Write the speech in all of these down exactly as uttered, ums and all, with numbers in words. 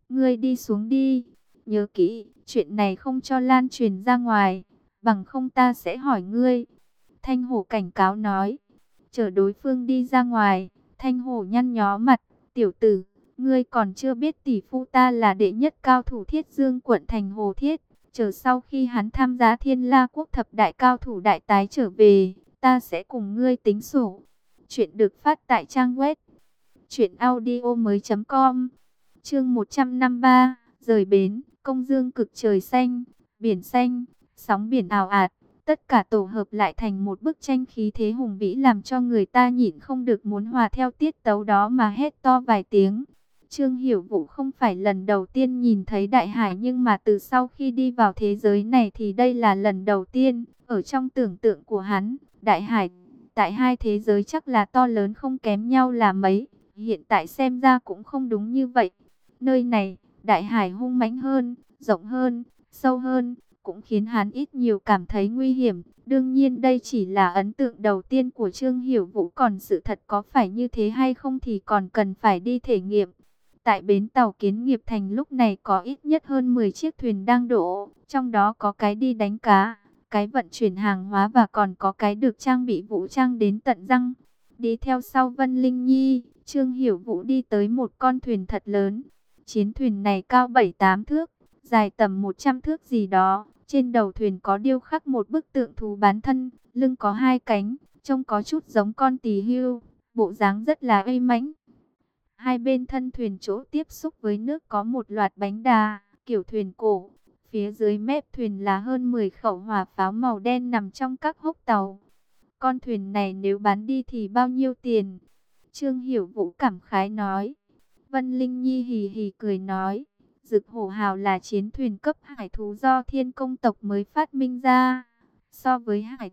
ngươi đi xuống đi. Nhớ kỹ, chuyện này không cho lan truyền ra ngoài, bằng không ta sẽ hỏi ngươi. Thanh Hổ cảnh cáo nói. Chờ đối phương đi ra ngoài, Thanh Hổ nhăn nhó mặt, tiểu tử, ngươi còn chưa biết tỷ phu ta là đệ nhất cao thủ Thiết Dương quận thành Hồ Thiết. Chờ sau khi hắn tham gia Thiên La Quốc thập đại cao thủ đại tái trở về, ta sẽ cùng ngươi tính sổ. Chuyện được phát tại trang web truyện audio mới chấm com. Chương một trăm năm mươi ba, rời bến, công dương cực trời xanh, biển xanh, sóng biển ào ạt, tất cả tổ hợp lại thành một bức tranh khí thế hùng vĩ làm cho người ta nhịn không được muốn hòa theo tiết tấu đó mà hét to vài tiếng. Trương Hiểu Vũ không phải lần đầu tiên nhìn thấy đại hải, nhưng mà từ sau khi đi vào thế giới này thì đây là lần đầu tiên. Ở trong tưởng tượng của hắn, đại hải tại hai thế giới chắc là to lớn không kém nhau là mấy. Hiện tại xem ra cũng không đúng như vậy. Nơi này, đại hải hung mãnh hơn, rộng hơn, sâu hơn, cũng khiến hắn ít nhiều cảm thấy nguy hiểm. Đương nhiên đây chỉ là ấn tượng đầu tiên của Trương Hiểu Vũ, còn sự thật có phải như thế hay không thì còn cần phải đi thể nghiệm. Tại bến tàu Kiến Nghiệp Thành lúc này có ít nhất hơn mười chiếc thuyền đang đổ, trong đó có cái đi đánh cá, cái vận chuyển hàng hóa và còn có cái được trang bị vũ trang đến tận răng. Đi theo sau Vân Linh Nhi, Trương Hiểu Vũ đi tới một con thuyền thật lớn. Chiến thuyền này cao bảy tám thước, dài tầm một trăm thước gì đó. Trên đầu thuyền có điêu khắc một bức tượng thú bán thân, lưng có hai cánh, trông có chút giống con tỳ hưu, bộ dáng rất là uy mãnh. Hai bên thân thuyền chỗ tiếp xúc với nước có một loạt bánh đà, kiểu thuyền cổ. Phía dưới mép thuyền là hơn mười khẩu hỏa pháo màu đen nằm trong các hốc tàu. Con thuyền này nếu bán đi thì bao nhiêu tiền? Trương Hiểu Vũ cảm khái nói. Vân Linh Nhi hì hì cười nói. Dực Hổ Hào là chiến thuyền cấp hải thú do Thiên Công tộc mới phát minh ra. So với hải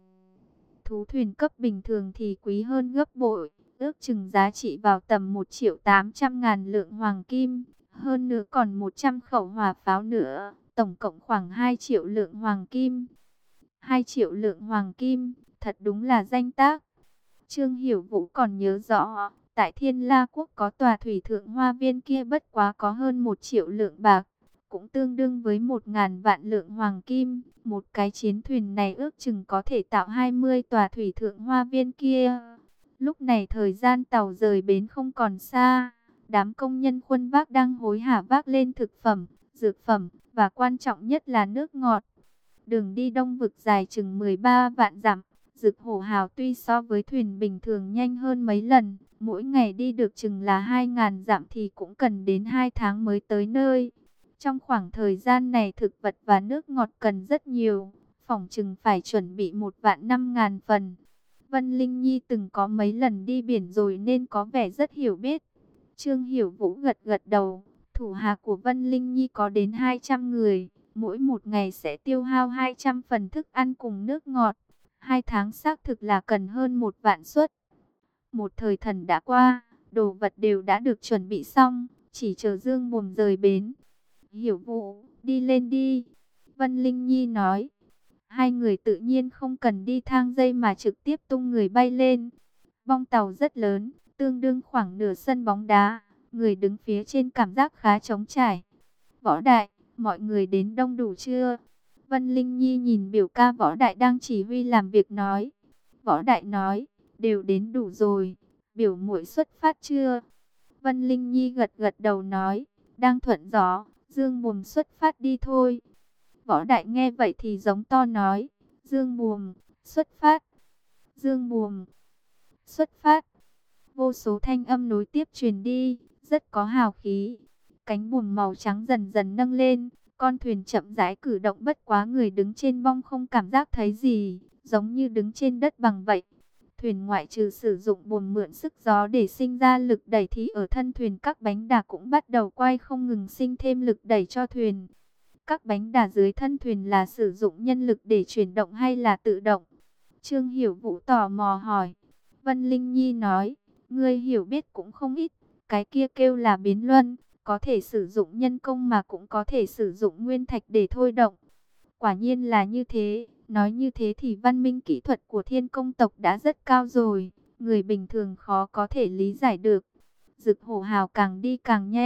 thú thuyền cấp bình thường thì quý hơn gấp bội. Ước chừng giá trị vào tầm một triệu tám trăm ngàn lượng hoàng kim. Hơn nữa còn một trăm khẩu hỏa pháo nữa. Tổng cộng khoảng hai triệu lượng hoàng kim. hai triệu lượng hoàng kim, thật đúng là danh tác. Trương Hiểu Vũ còn nhớ rõ, tại Thiên La Quốc có tòa thủy thượng hoa viên kia bất quá có hơn một triệu lượng bạc, cũng tương đương với một ngàn vạn lượng hoàng kim. Một cái chiến thuyền này ước chừng có thể tạo hai mươi tòa thủy thượng hoa viên kia. Lúc này thời gian tàu rời bến không còn xa, đám công nhân khuân vác đang hối hả vác lên thực phẩm, dược phẩm, và quan trọng nhất là nước ngọt. Đường đi Đông Vực dài chừng mười ba vạn dặm. Dực Hổ Hào tuy so với thuyền bình thường nhanh hơn mấy lần, mỗi ngày đi được chừng là hai ngàn dặm thì cũng cần đến hai tháng mới tới nơi. Trong khoảng thời gian này thực vật và nước ngọt cần rất nhiều, phỏng chừng phải chuẩn bị một vạn năm ngàn phần. Vân Linh Nhi từng có mấy lần đi biển rồi nên có vẻ rất hiểu biết. Trương Hiểu Vũ gật gật đầu, thủ hạ của Vân Linh Nhi có đến hai trăm người. Mỗi một ngày sẽ tiêu hao hai trăm phần thức ăn cùng nước ngọt. Hai tháng xác thực là cần hơn một vạn suất. Một thời thần đã qua, đồ vật đều đã được chuẩn bị xong, chỉ chờ Dương Buồm rời bến. Hiểu Vũ, đi lên đi. Vân Linh Nhi nói. Hai người tự nhiên không cần đi thang dây mà trực tiếp tung người bay lên. Bong tàu rất lớn, tương đương khoảng nửa sân bóng đá. Người đứng phía trên cảm giác khá trống trải. Võ Đại, mọi người đến đông đủ chưa? Vân Linh Nhi nhìn biểu ca Võ Đại đang chỉ huy làm việc nói. Võ Đại nói, đều đến đủ rồi. Biểu muội xuất phát chưa? Vân Linh Nhi gật gật đầu nói, đang thuận gió, Dương Buồm xuất phát đi thôi. Võ Đại nghe vậy thì giống to nói, Dương Buồm, xuất phát. Dương Buồm, xuất phát. Vô số thanh âm nối tiếp truyền đi, rất có hào khí. Cánh buồm màu trắng dần dần nâng lên, con thuyền chậm rãi cử động, bất quá người đứng trên bong không cảm giác thấy gì, giống như đứng trên đất bằng vậy. Thuyền ngoại trừ sử dụng buồm mượn sức gió để sinh ra lực đẩy thì ở thân thuyền các bánh đà cũng bắt đầu quay không ngừng sinh thêm lực đẩy cho thuyền. Các bánh đà dưới thân thuyền là sử dụng nhân lực để chuyển động hay là tự động? Trương Hiểu Vũ tò mò hỏi. Vân Linh Nhi nói, ngươi hiểu biết cũng không ít, cái kia kêu là biến luân. Có thể sử dụng nhân công mà cũng có thể sử dụng nguyên thạch để thôi động. Quả nhiên là như thế. Nói như thế thì văn minh kỹ thuật của Thiên Công tộc đã rất cao rồi. Người bình thường khó có thể lý giải được. Dực Hổ Hào càng đi càng nhanh.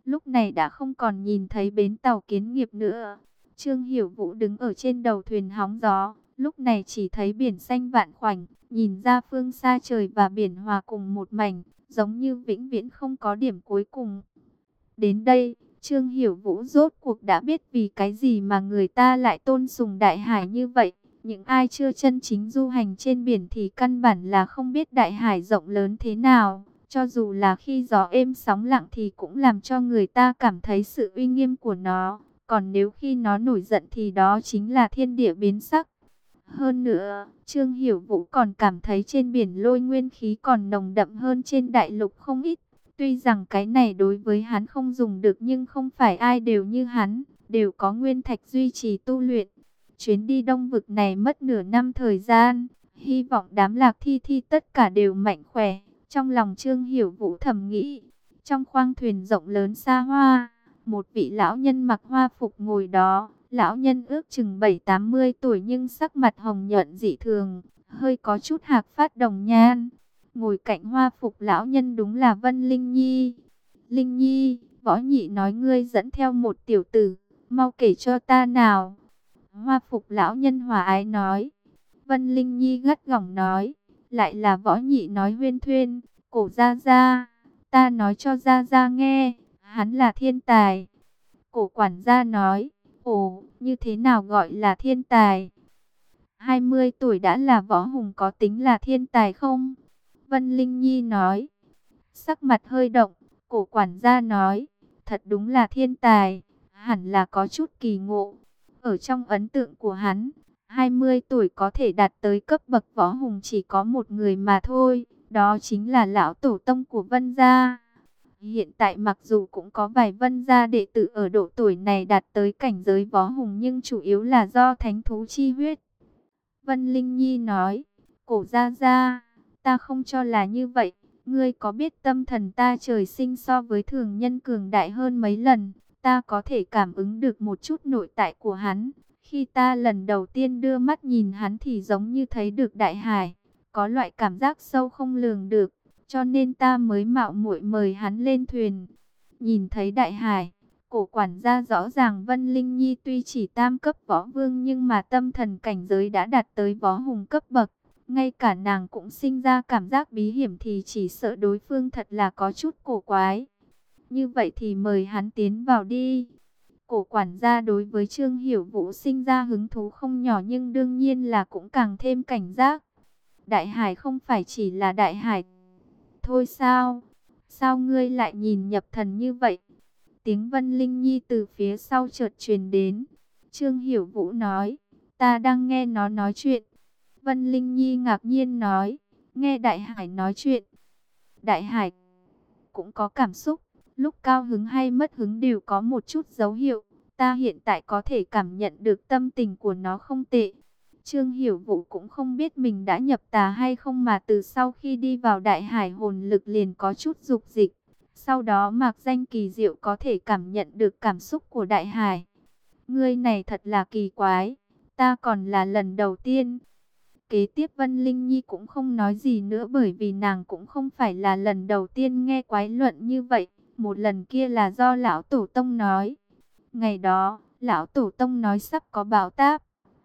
lúc này đã không còn nhìn thấy bến tàu Kiến Nghiệp nữa. Trương Hiểu Vũ đứng ở trên đầu thuyền hóng gió, lúc này chỉ thấy biển xanh vạn khoảnh, nhìn ra phương xa trời và biển hòa cùng một mảnh, giống như vĩnh viễn không có điểm cuối cùng. Đến đây, Trương Hiểu Vũ rốt cuộc đã biết vì cái gì mà người ta lại tôn sùng đại hải như vậy. Những ai chưa chân chính du hành trên biển thì căn bản là không biết đại hải rộng lớn thế nào. Cho dù là khi gió êm sóng lặng thì cũng làm cho người ta cảm thấy sự uy nghiêm của nó. Còn nếu khi nó nổi giận thì đó chính là thiên địa biến sắc. Hơn nữa, Trương Hiểu Vũ còn cảm thấy trên biển lôi nguyên khí còn nồng đậm hơn trên đại lục không ít. Tuy rằng cái này đối với hắn không dùng được nhưng không phải ai đều như hắn, đều có nguyên thạch duy trì tu luyện. Chuyến đi đông vực này mất nửa năm thời gian, hy vọng đám Lạc Thi Thi tất cả đều mạnh khỏe. Trong lòng Trương Hiểu Vũ thầm nghĩ, trong khoang thuyền rộng lớn xa hoa, một vị lão nhân mặc hoa phục ngồi đó. Lão nhân ước chừng bảy tám mươi tuổi nhưng sắc mặt hồng nhuận dị thường, hơi có chút hạc phát đồng nhan. Ngồi cạnh hoa phục lão nhân đúng là Vân Linh Nhi. Linh Nhi, võ nhị nói ngươi dẫn theo một tiểu tử, mau kể cho ta nào. Hoa phục lão nhân hòa ái nói. Vân Linh Nhi gắt gỏng nói, lại là võ nhị nói huyên thuyên, cổ gia gia, ta nói cho gia gia nghe, hắn là thiên tài. Cổ quản gia nói, ồ, như thế nào gọi là thiên tài? hai mươi tuổi đã là võ hùng có tính là thiên tài không? Vân Linh Nhi nói. Sắc mặt hơi động, cổ quản gia nói, thật đúng là thiên tài, hẳn là có chút kỳ ngộ. Ở trong ấn tượng của hắn, hai mươi tuổi có thể đạt tới cấp bậc võ hùng chỉ có một người mà thôi, đó chính là lão tổ tông của Vân gia. Hiện tại mặc dù cũng có vài Vân gia đệ tử ở độ tuổi này đạt tới cảnh giới võ hùng nhưng chủ yếu là do thánh thú chi huyết. Vân Linh Nhi nói, cổ gia gia, ta không cho là như vậy, ngươi có biết tâm thần ta trời sinh so với thường nhân cường đại hơn mấy lần, ta có thể cảm ứng được một chút nội tại của hắn. Khi ta lần đầu tiên đưa mắt nhìn hắn thì giống như thấy được đại hải, có loại cảm giác sâu không lường được. Cho nên ta mới mạo muội mời hắn lên thuyền. Nhìn thấy đại hải, cổ quản gia rõ ràng Vân Linh Nhi tuy chỉ tam cấp võ vương nhưng mà tâm thần cảnh giới đã đạt tới võ hùng cấp bậc. Ngay cả nàng cũng sinh ra cảm giác bí hiểm thì chỉ sợ đối phương thật là có chút cổ quái. Như vậy thì mời hắn tiến vào đi. Cổ quản gia đối với Trương Hiểu Vũ sinh ra hứng thú không nhỏ nhưng đương nhiên là cũng càng thêm cảnh giác. Đại hải không phải chỉ là đại hải thôi sao? Sao ngươi lại nhìn nhập thần như vậy? Tiếng Vân Linh Nhi từ phía sau chợt truyền đến. Trương Hiểu Vũ nói, ta đang nghe nó nói chuyện. Vân Linh Nhi ngạc nhiên nói, nghe đại hải nói chuyện. Đại hải cũng có cảm xúc, lúc cao hứng hay mất hứng đều có một chút dấu hiệu. Ta hiện tại có thể cảm nhận được tâm tình của nó không tệ. Trương Hiểu Vũ cũng không biết mình đã nhập tà hay không mà từ sau khi đi vào đại hải hồn lực liền có chút dục dịch. Sau đó mạc danh kỳ diệu có thể cảm nhận được cảm xúc của đại hải. Ngươi này thật là kỳ quái, ta còn là lần đầu tiên. Kế tiếp Vân Linh Nhi cũng không nói gì nữa bởi vì nàng cũng không phải là lần đầu tiên nghe quái luận như vậy. Một lần kia là do lão tổ tông nói. Ngày đó, lão tổ tông nói sắp có bão táp.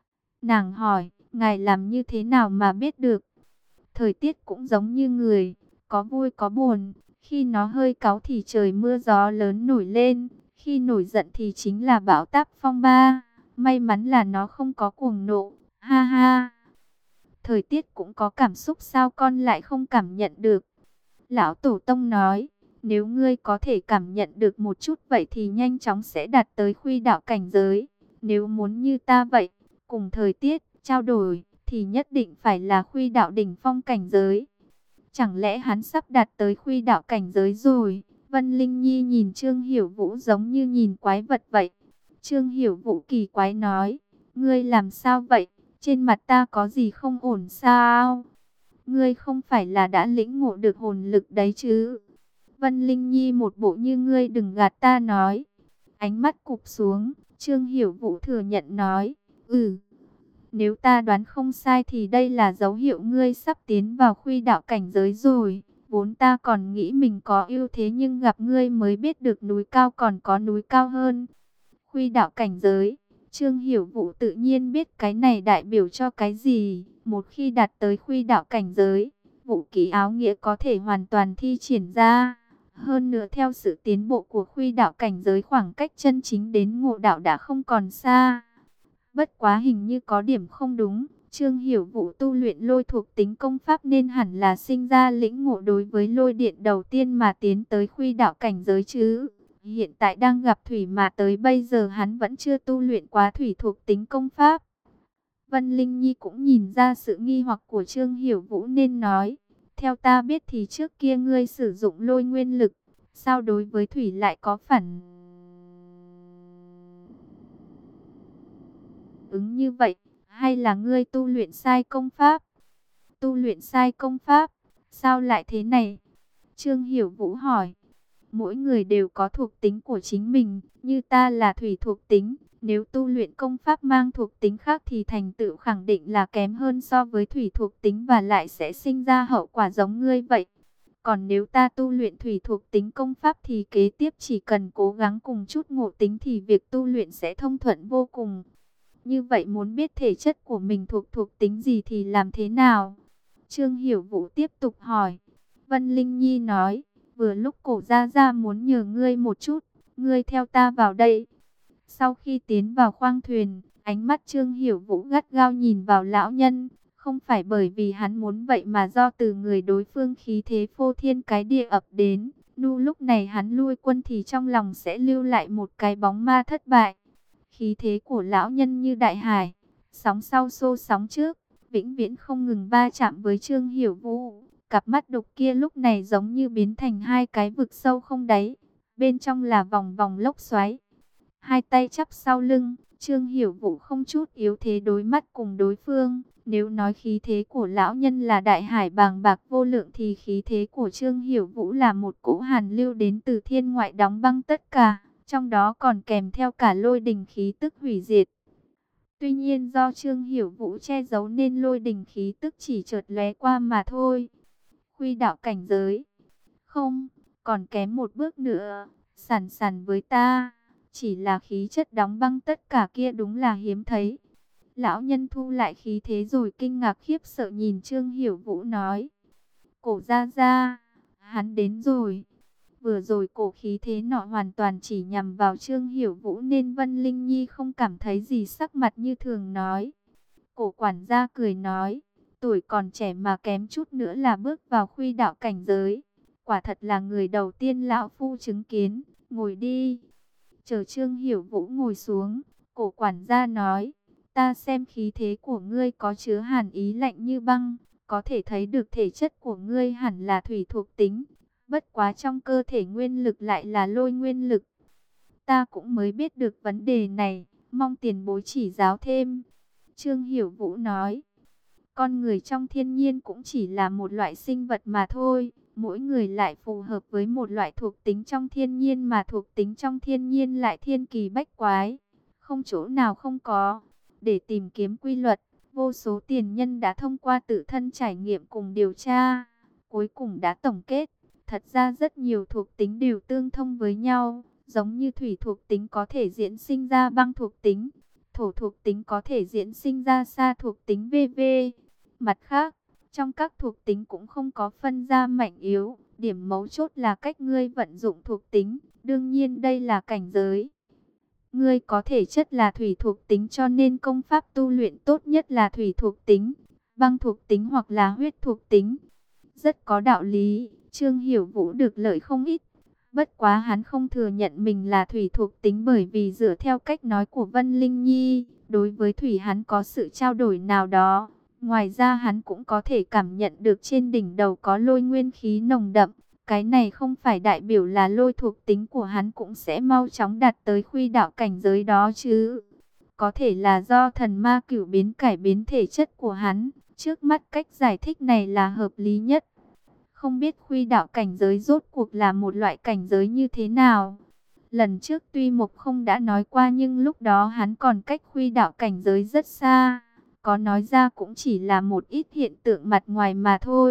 Nàng hỏi, ngài làm như thế nào mà biết được? Thời tiết cũng giống như người, có vui có buồn. Khi nó hơi cáu thì trời mưa gió lớn nổi lên. Khi nổi giận thì chính là bão táp phong ba. May mắn là nó không có cuồng nộ. Ha ha. Thời tiết cũng có cảm xúc sao con lại không cảm nhận được? Lão Tổ Tông nói, nếu ngươi có thể cảm nhận được một chút vậy thì nhanh chóng sẽ đạt tới khuy đạo cảnh giới. Nếu muốn như ta vậy, cùng thời tiết, trao đổi, thì nhất định phải là khuy đạo đỉnh phong cảnh giới. Chẳng lẽ hắn sắp đạt tới khuy đạo cảnh giới rồi? Vân Linh Nhi nhìn Trương Hiểu Vũ giống như nhìn quái vật vậy. Trương Hiểu Vũ kỳ quái nói, ngươi làm sao vậy? Trên mặt ta có gì không ổn sao? Ngươi không phải là đã lĩnh ngộ được hồn lực đấy chứ? Vân Linh Nhi một bộ như ngươi đừng gạt ta nói. Ánh mắt cụp xuống, Trương Hiểu Vũ thừa nhận nói, ừ. Nếu ta đoán không sai thì đây là dấu hiệu ngươi sắp tiến vào khuy đạo cảnh giới rồi. Vốn ta còn nghĩ mình có ưu thế nhưng gặp ngươi mới biết được núi cao còn có núi cao hơn. Khuy đạo cảnh giới, Trương Hiểu Vũ tự nhiên biết cái này đại biểu cho cái gì. Một khi đạt tới khuy đạo cảnh giới, vũ khí áo nghĩa có thể hoàn toàn thi triển ra. Hơn nữa theo sự tiến bộ của khuy đạo cảnh giới, khoảng cách chân chính đến ngộ đạo đã không còn xa. Bất quá hình như có điểm không đúng. Trương Hiểu Vũ tu luyện lôi thuộc tính công pháp nên hẳn là sinh ra lĩnh ngộ đối với lôi điện đầu tiên mà tiến tới khuy đạo cảnh giới chứ. Hiện tại đang gặp thủy mà tới bây giờ hắn vẫn chưa tu luyện quá thủy thuộc tính công pháp. Vân Linh Nhi cũng nhìn ra sự nghi hoặc của Trương Hiểu Vũ nên nói. Theo ta biết thì trước kia ngươi sử dụng lôi nguyên lực. Sao đối với thủy lại có phản ứng như vậy? Hay là ngươi tu luyện sai công pháp? Tu luyện sai công pháp? Sao lại thế này? Trương Hiểu Vũ hỏi. Mỗi người đều có thuộc tính của chính mình, như ta là thủy thuộc tính. Nếu tu luyện công pháp mang thuộc tính khác thì thành tựu khẳng định là kém hơn so với thủy thuộc tính và lại sẽ sinh ra hậu quả giống ngươi vậy. Còn nếu ta tu luyện thủy thuộc tính công pháp thì kế tiếp chỉ cần cố gắng cùng chút ngộ tính thì việc tu luyện sẽ thông thuận vô cùng. Như vậy muốn biết thể chất của mình thuộc thuộc tính gì thì làm thế nào? Trương Hiểu Vũ tiếp tục hỏi. Vân Linh Nhi nói, vừa lúc Cổ Gia Gia muốn nhờ ngươi một chút, ngươi theo ta vào đây. Sau khi tiến vào khoang thuyền, ánh mắt Trương Hiểu Vũ gắt gao nhìn vào lão nhân. Không phải bởi vì hắn muốn vậy mà do từ người đối phương khí thế phô thiên cái địa ập đến. Nu lúc này hắn lui quân thì trong lòng sẽ lưu lại một cái bóng ma thất bại. Khí thế của lão nhân như đại hải, sóng sau xô sóng trước, vĩnh viễn không ngừng va chạm với Trương Hiểu Vũ. Cặp mắt độc kia lúc này giống như biến thành hai cái vực sâu không đáy, bên trong là vòng vòng lốc xoáy. Hai tay chắp sau lưng, Trương Hiểu Vũ không chút yếu thế đối mắt cùng đối phương. Nếu nói khí thế của lão nhân là đại hải bàng bạc vô lượng thì khí thế của Trương Hiểu Vũ là một cỗ hàn lưu đến từ thiên ngoại đóng băng tất cả, trong đó còn kèm theo cả lôi đình khí tức hủy diệt. Tuy nhiên do Trương Hiểu Vũ che giấu nên lôi đình khí tức chỉ chợt lóe qua mà thôi. Khuy đạo cảnh giới. Không, còn kém một bước nữa, sàn sàn với ta. Chỉ là khí chất đóng băng tất cả kia đúng là hiếm thấy. Lão nhân thu lại khí thế rồi kinh ngạc khiếp sợ nhìn Trương Hiểu Vũ nói. Cổ Gia Gia, hắn đến rồi. Vừa rồi cổ khí thế nọ hoàn toàn chỉ nhằm vào Trương Hiểu Vũ nên Vân Linh Nhi không cảm thấy gì, sắc mặt như thường nói. Cổ quản gia cười nói, tuổi còn trẻ mà kém chút nữa là bước vào khuy đạo cảnh giới. Quả thật là người đầu tiên lão phu chứng kiến, ngồi đi. Chờ Trương Hiểu Vũ ngồi xuống, cổ quản gia nói, ta xem khí thế của ngươi có chứa hàn ý lạnh như băng, có thể thấy được thể chất của ngươi hẳn là thủy thuộc tính. Bất quá trong cơ thể nguyên lực lại là lôi nguyên lực. Ta cũng mới biết được vấn đề này, mong tiền bối chỉ giáo thêm. Trương Hiểu Vũ nói, con người trong thiên nhiên cũng chỉ là một loại sinh vật mà thôi. Mỗi người lại phù hợp với một loại thuộc tính trong thiên nhiên mà thuộc tính trong thiên nhiên lại thiên kỳ bách quái. Không chỗ nào không có. Để tìm kiếm quy luật, vô số tiền nhân đã thông qua tự thân trải nghiệm cùng điều tra. Cuối cùng đã tổng kết. Thật ra rất nhiều thuộc tính đều tương thông với nhau, giống như thủy thuộc tính có thể diễn sinh ra băng thuộc tính, thổ thuộc tính có thể diễn sinh ra sa thuộc tính vân vân. Mặt khác, trong các thuộc tính cũng không có phân ra mạnh yếu, điểm mấu chốt là cách ngươi vận dụng thuộc tính, đương nhiên đây là cảnh giới. Ngươi có thể chất là thủy thuộc tính cho nên công pháp tu luyện tốt nhất là thủy thuộc tính, băng thuộc tính hoặc là huyết thuộc tính. Rất có đạo lý. Trương Hiểu Vũ được lợi không ít. Bất quá hắn không thừa nhận mình là thủy thuộc tính bởi vì dựa theo cách nói của Vân Linh Nhi, đối với thủy hắn có sự trao đổi nào đó. Ngoài ra hắn cũng có thể cảm nhận được trên đỉnh đầu có lôi nguyên khí nồng đậm. Cái này không phải đại biểu là lôi thuộc tính của hắn cũng sẽ mau chóng đạt tới khuy đạo cảnh giới đó chứ. Có thể là do thần ma cửu biến cải biến thể chất của hắn. Trước mắt cách giải thích này là hợp lý nhất. Không biết khuy đạo cảnh giới rốt cuộc là một loại cảnh giới như thế nào. Lần trước tuy Mộc không đã nói qua nhưng lúc đó hắn còn cách khuy đạo cảnh giới rất xa. Có nói ra cũng chỉ là một ít hiện tượng mặt ngoài mà thôi.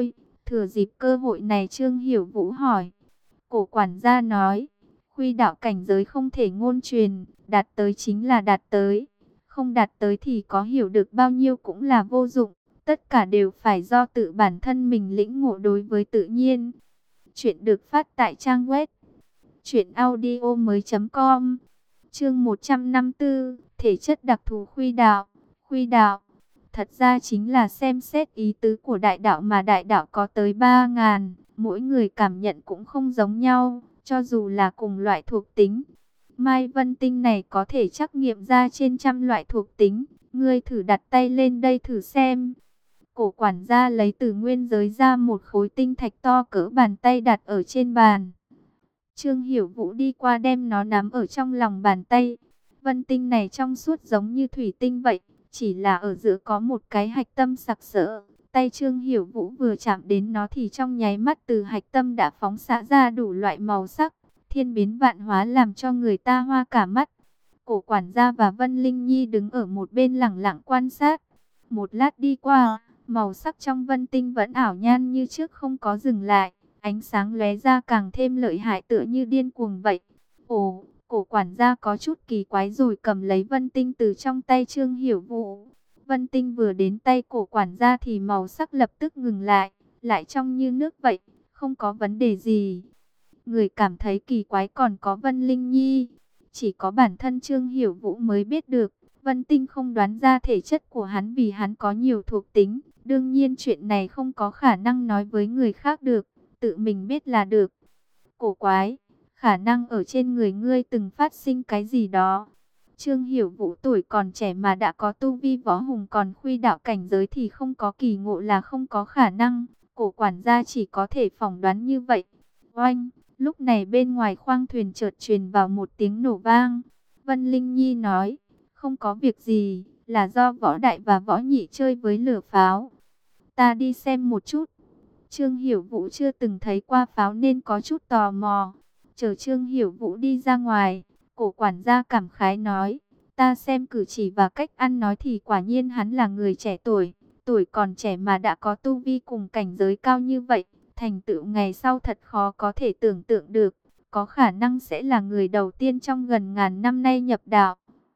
Thừa dịp cơ hội này Trương Hiểu Vũ hỏi. Cổ quản gia nói, khuy đạo cảnh giới không thể ngôn truyền, đạt tới chính là đạt tới. Không đạt tới thì có hiểu được bao nhiêu cũng là vô dụng. Tất cả đều phải do tự bản thân mình lĩnh ngộ đối với tự nhiên. Chuyện được phát tại trang web truyện audio mới chấm com. Chương một trăm năm mươi tư, thể chất đặc thù khuy đạo. Khuy đạo thật ra chính là xem xét ý tứ của đại đạo, mà đại đạo có tới ba ngàn, mỗi người cảm nhận cũng không giống nhau, cho dù là cùng loại thuộc tính. Mai Vân Tinh này có thể trắc nghiệm ra trên trăm loại thuộc tính, ngươi thử đặt tay lên đây thử xem. Cổ quản gia lấy từ nguyên giới ra một khối tinh thạch to cỡ bàn tay đặt ở trên bàn. Trương Hiểu Vũ đi qua đem nó nắm ở trong lòng bàn tay. Vân tinh này trong suốt giống như thủy tinh vậy, chỉ là ở giữa có một cái hạch tâm sặc sỡ. Tay Trương Hiểu Vũ vừa chạm đến nó thì trong nháy mắt từ hạch tâm đã phóng xạ ra đủ loại màu sắc, thiên biến vạn hóa làm cho người ta hoa cả mắt. Cổ quản gia và Vân Linh Nhi đứng ở một bên lặng lặng quan sát. Một lát đi qua, màu sắc trong vân tinh vẫn ảo nhan như trước không có dừng lại. Ánh sáng lóe ra càng thêm lợi hại tựa như điên cuồng vậy. Ồ, cổ quản gia có chút kỳ quái rồi cầm lấy vân tinh từ trong tay Trương Hiểu Vũ. Vân tinh vừa đến tay cổ quản gia thì màu sắc lập tức ngừng lại, lại trong như nước vậy, không có vấn đề gì. Người cảm thấy kỳ quái còn có Vân Linh Nhi. Chỉ có bản thân Trương Hiểu Vũ mới biết được, vân tinh không đoán ra thể chất của hắn vì hắn có nhiều thuộc tính. Đương nhiên chuyện này không có khả năng nói với người khác được, tự mình biết là được. Cổ quái, khả năng ở trên người ngươi từng phát sinh cái gì đó. Trương Hiểu Vũ tuổi còn trẻ mà đã có tu vi võ hùng, còn khuy đạo cảnh giới thì không có kỳ ngộ là không có khả năng. Cổ quản gia chỉ có thể phỏng đoán như vậy. Oanh, lúc này bên ngoài khoang thuyền chợt truyền vào một tiếng nổ vang. Vân Linh Nhi nói, không có việc gì, là do võ đại và võ nhị chơi với lửa pháo. Ta đi xem một chút. Trương Hiểu Vũ chưa từng thấy qua pháo nên có chút tò mò. Chờ Trương Hiểu Vũ đi ra ngoài, cổ quản gia cảm khái nói, ta xem cử chỉ và cách ăn nói thì quả nhiên hắn là người trẻ tuổi. Tuổi còn trẻ mà đã có tu vi cùng cảnh giới cao như vậy, thành tựu ngày sau thật khó có thể tưởng tượng được. Có khả năng sẽ là người đầu tiên trong gần ngàn năm nay nhập đạo.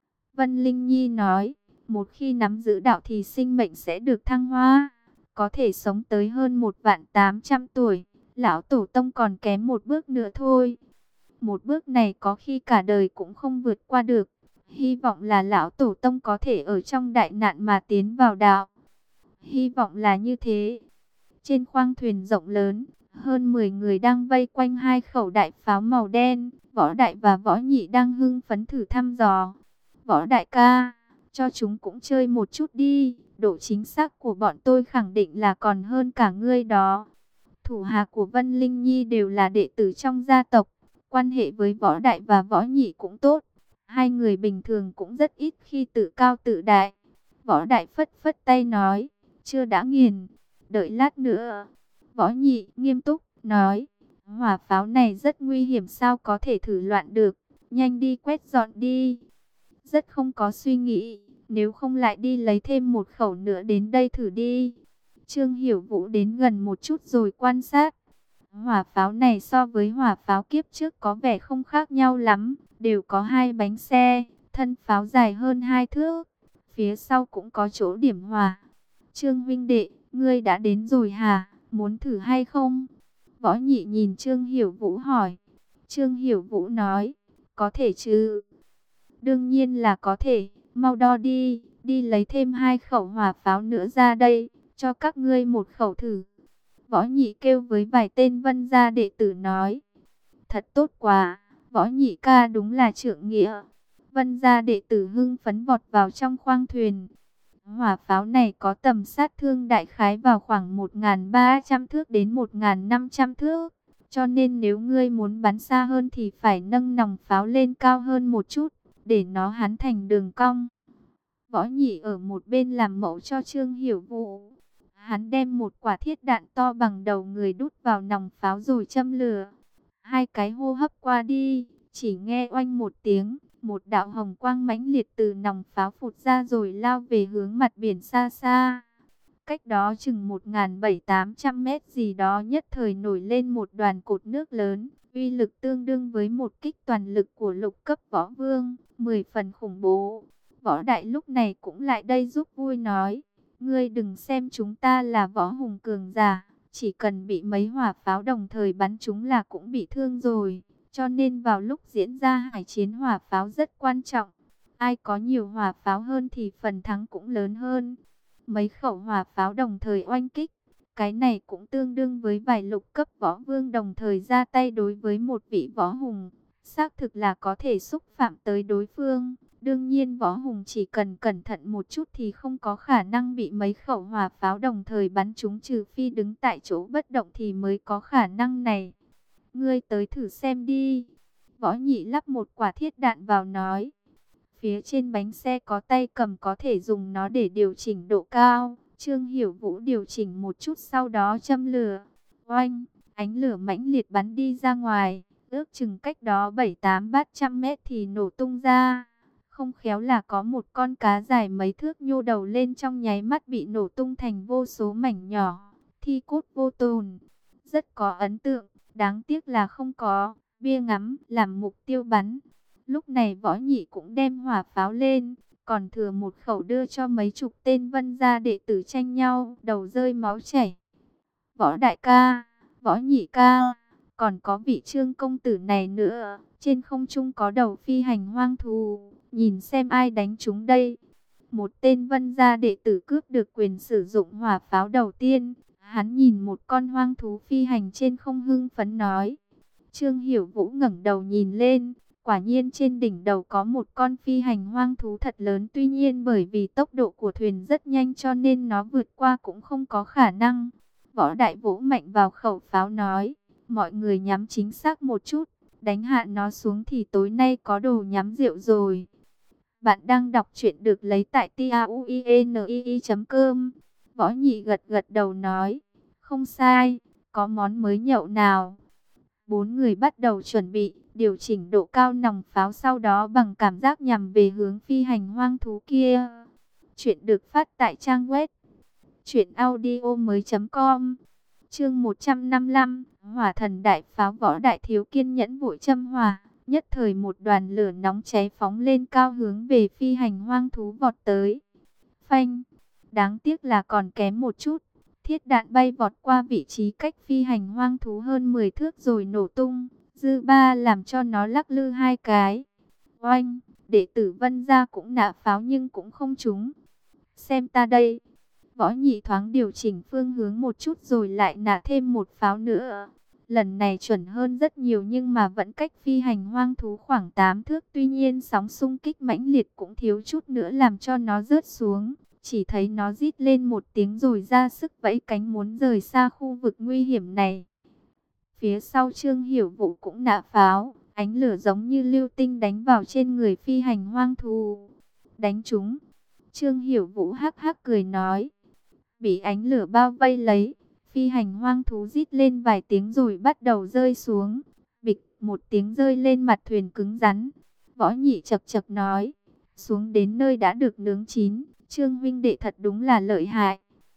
Vân Linh Nhi nói, một khi nắm giữ đạo thì sinh mệnh sẽ được thăng hoa, có thể sống tới hơn một vạn tám trăm tuổi. Lão Tổ Tông còn kém một bước nữa thôi. Một bước này có khi cả đời cũng không vượt qua được. Hy vọng là Lão Tổ Tông có thể ở trong đại nạn mà tiến vào đạo. Hy vọng là như thế. Trên khoang thuyền rộng lớn, hơn mười người đang vây quanh hai khẩu đại pháo màu đen. Võ đại và võ nhị đang hưng phấn thử thăm dò. Võ đại ca, cho chúng cũng chơi một chút đi. Độ chính xác của bọn tôi khẳng định là còn hơn cả ngươi đó. Thủ hạ của Vân Linh Nhi đều là đệ tử trong gia tộc. Quan hệ với võ đại và võ nhị cũng tốt. Hai người bình thường cũng rất ít khi tự cao tự đại. Võ đại phất phất tay nói, chưa đã nghiền, đợi lát nữa. Võ nhị nghiêm túc nói, hỏa pháo này rất nguy hiểm, sao có thể thử loạn được. Nhanh đi quét dọn đi. Rất không có suy nghĩ, nếu không lại đi lấy thêm một khẩu nữa đến đây thử đi. Trương Hiểu Vũ đến gần một chút rồi quan sát. Hỏa pháo này so với hỏa pháo kiếp trước có vẻ không khác nhau lắm. Đều có hai bánh xe, thân pháo dài hơn hai thước. Phía sau cũng có chỗ điểm hỏa. Trương huynh đệ, ngươi đã đến rồi hả? Muốn thử hay không? Võ nhị nhìn Trương Hiểu Vũ hỏi. Trương Hiểu Vũ nói, có thể chứ? Đương nhiên là có thể, mau đo đi, đi lấy thêm hai khẩu hỏa pháo nữa ra đây, cho các ngươi một khẩu thử. Võ nhị kêu với vài tên Vân gia đệ tử nói. Thật tốt quá, võ nhị ca đúng là trượng nghĩa. Vân gia đệ tử hưng phấn vọt vào trong khoang thuyền. Hỏa pháo này có tầm sát thương đại khái vào khoảng một nghìn ba trăm thước đến một nghìn năm trăm thước. Cho nên nếu ngươi muốn bắn xa hơn thì phải nâng nòng pháo lên cao hơn một chút, để nó hắn thành đường cong. Võ nhị ở một bên làm mẫu cho Trương Hiểu Vũ. Hắn đem một quả thiết đạn to bằng đầu người đút vào nòng pháo rồi châm lửa. Hai cái hô hấp qua đi, chỉ nghe oanh một tiếng, một đạo hồng quang mãnh liệt từ nòng pháo phụt ra rồi lao về hướng mặt biển xa xa. Cách đó chừng một nghìn bảy tám trăm mét gì đó nhất thời nổi lên một đoàn cột nước lớn, uy lực tương đương với một kích toàn lực của lục cấp võ vương, mười phần khủng bố. Võ Đại lúc này cũng lại đây giúp vui nói, ngươi đừng xem chúng ta là võ hùng cường giả, chỉ cần bị mấy hỏa pháo đồng thời bắn chúng là cũng bị thương rồi, cho nên vào lúc diễn ra hải chiến hỏa pháo rất quan trọng. Ai có nhiều hỏa pháo hơn thì phần thắng cũng lớn hơn. Mấy khẩu hỏa pháo đồng thời oanh kích, cái này cũng tương đương với vài lục cấp võ vương đồng thời ra tay đối với một vị võ hùng. Xác thực là có thể xúc phạm tới đối phương. Đương nhiên võ hùng chỉ cần cẩn thận một chút thì không có khả năng bị mấy khẩu hỏa pháo đồng thời bắn trúng, trừ phi đứng tại chỗ bất động thì mới có khả năng này. Ngươi tới thử xem đi. Võ Nhị lắp một quả thiết đạn vào nói. Phía trên bánh xe có tay cầm, có thể dùng nó để điều chỉnh độ cao. Trương Hiểu Vũ điều chỉnh một chút sau đó châm lửa. Oanh, ánh lửa mãnh liệt bắn đi ra ngoài. Ước chừng cách đó bảy tám bát trăm mét thì nổ tung ra. Không khéo là có một con cá dài mấy thước nhô đầu lên, trong nháy mắt bị nổ tung thành vô số mảnh nhỏ. Thi cốt vô tồn. Rất có ấn tượng. Đáng tiếc là không có bia ngắm làm mục tiêu bắn. Lúc này Võ Nhị cũng đem hỏa pháo lên, còn thừa một khẩu đưa cho mấy chục tên Vân gia đệ tử tranh nhau, đầu rơi máu chảy. Võ Đại ca, Võ Nhị ca, còn có vị Trương công tử này nữa, trên không trung có đầu phi hành hoang thú, nhìn xem ai đánh chúng đây. Một tên Vân gia đệ tử cướp được quyền sử dụng hỏa pháo đầu tiên, hắn nhìn một con hoang thú phi hành trên không hưng phấn nói. Trương Hiểu Vũ ngẩng đầu nhìn lên. Quả nhiên trên đỉnh đầu có một con phi hành hoang thú thật lớn, tuy nhiên bởi vì tốc độ của thuyền rất nhanh cho nên nó vượt qua cũng không có khả năng. Võ Đại vỗ mạnh vào khẩu pháo nói, mọi người nhắm chính xác một chút, đánh hạ nó xuống thì tối nay có đồ nhắm rượu rồi. Bạn đang đọc truyện được lấy tại tauinii chấm com. Võ Nhị gật gật đầu nói, không sai, có món mới nhậu nào. Bốn người bắt đầu chuẩn bị, điều chỉnh độ cao nòng pháo, sau đó bằng cảm giác nhằm về hướng phi hành hoang thú kia. Chuyện được phát tại trang web truyệnaudiomoi chấm com. Chương một trăm năm mươi lăm, Hỏa Thần Đại Pháo. Võ Đại thiếu kiên nhẫn vội châm hỏa, nhất thời một đoàn lửa nóng cháy phóng lên cao hướng về phi hành hoang thú vọt tới. Phanh, đáng tiếc là còn kém một chút. Thiết đạn bay vọt qua vị trí cách phi hành hoang thú hơn mười thước rồi nổ tung, dư ba làm cho nó lắc lư hai cái. Oanh, đệ tử Vân gia cũng nã pháo nhưng cũng không trúng. Xem ta đây. Võ Nhị thoáng điều chỉnh phương hướng một chút rồi lại nã thêm một pháo nữa. Lần này chuẩn hơn rất nhiều nhưng mà vẫn cách phi hành hoang thú khoảng tám thước. Tuy nhiên sóng xung kích mãnh liệt cũng thiếu chút nữa làm cho nó rớt xuống. Chỉ thấy nó rít lên một tiếng rồi ra sức vẫy cánh muốn rời xa khu vực nguy hiểm này. Phía sau Trương Hiểu Vũ cũng nã pháo, ánh lửa giống như lưu tinh đánh vào trên người phi hành hoang thú. Đánh chúng. Trương Hiểu Vũ hắc hắc cười nói. Bị ánh lửa bao vây lấy, phi hành hoang thú rít lên vài tiếng rồi bắt đầu rơi xuống. Bịch, một tiếng rơi lên mặt thuyền cứng rắn. Võ Nhị chậc chậc nói. Xuống đến nơi đã được nướng chín. Trương huynh đệ thật đúng là lợi hại.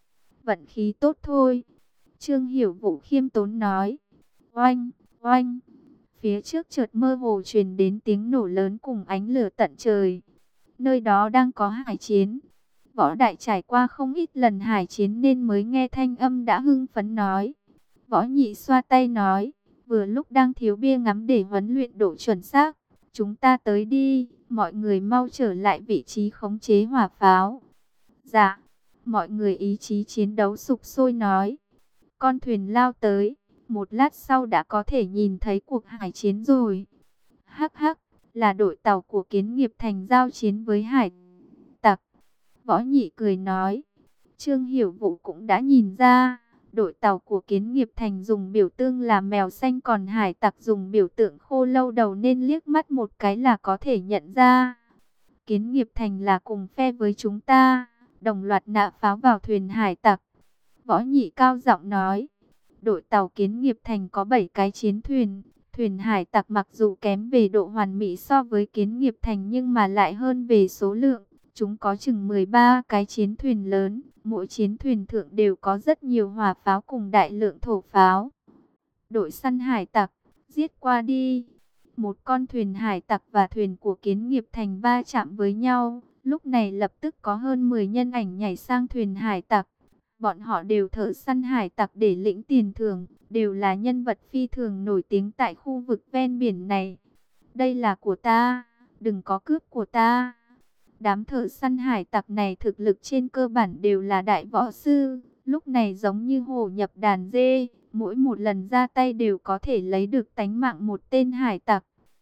Vận khí tốt thôi. Trương Hiểu Vũ khiêm tốn nói. Oanh, oanh. Phía trước chợt mơ hồ truyền đến tiếng nổ lớn cùng ánh lửa tận trời. Nơi đó đang có hải chiến. Võ Đại trải qua không ít lần hải chiến nên mới nghe thanh âm đã hưng phấn nói. Võ Nhị xoa tay nói. Vừa lúc đang thiếu bia ngắm để huấn luyện độ chuẩn xác. Chúng ta tới đi. Mọi người mau trở lại vị trí khống chế hỏa pháo. Dạ. Mọi người ý chí chiến đấu sục sôi nói. Con thuyền lao tới. Một lát sau đã có thể nhìn thấy cuộc hải chiến rồi. Hắc hắc, là đội tàu của Kiến Nghiệp Thành giao chiến với hải tặc. Võ Nhị cười nói. Trương Hiểu Vũ cũng đã nhìn ra. Đội tàu của Kiến Nghiệp Thành dùng biểu tượng là mèo xanh, còn hải tặc dùng biểu tượng khô lâu đầu, nên liếc mắt một cái là có thể nhận ra. Kiến Nghiệp Thành là cùng phe với chúng ta, đồng loạt nã pháo vào thuyền hải tặc. Võ Nhị cao giọng nói. Đội tàu Kiến Nghiệp Thành có bảy cái chiến thuyền. Thuyền hải tặc mặc dù kém về độ hoàn mỹ so với Kiến Nghiệp Thành nhưng mà lại hơn về số lượng. Chúng có chừng mười ba cái chiến thuyền lớn, mỗi chiến thuyền thượng đều có rất nhiều hỏa pháo cùng đại lượng thổ pháo. Đội săn hải tặc, giết qua đi. Một con thuyền hải tặc và thuyền của Kiến Nghiệp Thành va chạm với nhau. Lúc này lập tức có hơn mười nhân ảnh nhảy sang thuyền hải tặc. Bọn họ đều thợ săn hải tặc để lĩnh tiền thưởng, đều là nhân vật phi thường nổi tiếng tại khu vực ven biển này. Đây là của ta, đừng có cướp của ta. Đám thợ săn hải tặc này thực lực trên cơ bản đều là đại võ sư, lúc này giống như hổ nhập đàn dê, mỗi một lần ra tay đều có thể lấy được tánh mạng một tên hải tặc.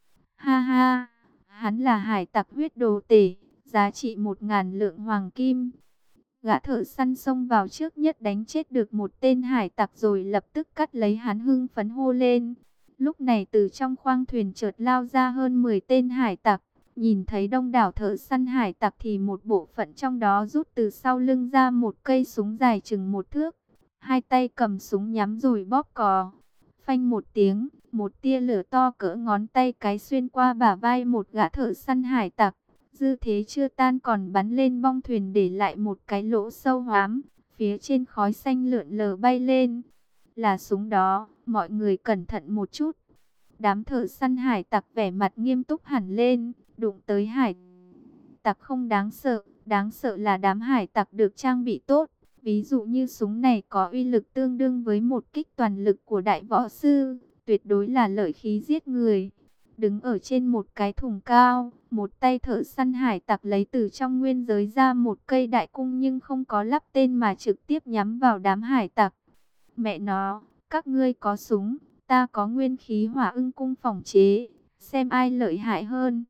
Ha ha, hắn là hải tặc huyết đồ tể, giá trị một ngàn lượng hoàng kim. Gã thợ săn xông vào trước nhất đánh chết được một tên hải tặc rồi lập tức cắt lấy hắn, hưng phấn hô lên. Lúc này từ trong khoang thuyền chợt lao ra hơn mười tên hải tặc. Nhìn thấy đông đảo thợ săn hải tặc thì một bộ phận trong đó rút từ sau lưng ra một cây súng dài chừng một thước. Hai tay cầm súng nhắm rồi bóp cò. Phanh một tiếng, một tia lửa to cỡ ngón tay cái xuyên qua bả vai một gã thợ săn hải tặc. Dư thế chưa tan còn bắn lên bong thuyền để lại một cái lỗ sâu hoắm. Phía trên khói xanh lượn lờ bay lên. Là súng đó, mọi người cẩn thận một chút. Đám thợ săn hải tặc vẻ mặt nghiêm túc hẳn lên. Đụng tới hải tặc không đáng sợ, đáng sợ là đám hải tặc được trang bị tốt. Ví dụ như súng này có uy lực tương đương với một kích toàn lực của đại võ sư, tuyệt đối là lợi khí giết người. Đứng ở trên một cái thùng cao, một tay thợ săn hải tặc lấy từ trong nguyên giới ra một cây đại cung nhưng không có lắp tên mà trực tiếp nhắm vào đám hải tặc. Mẹ nó, các ngươi có súng, ta có nguyên khí hỏa ưng cung phỏng chế, xem ai lợi hại hơn.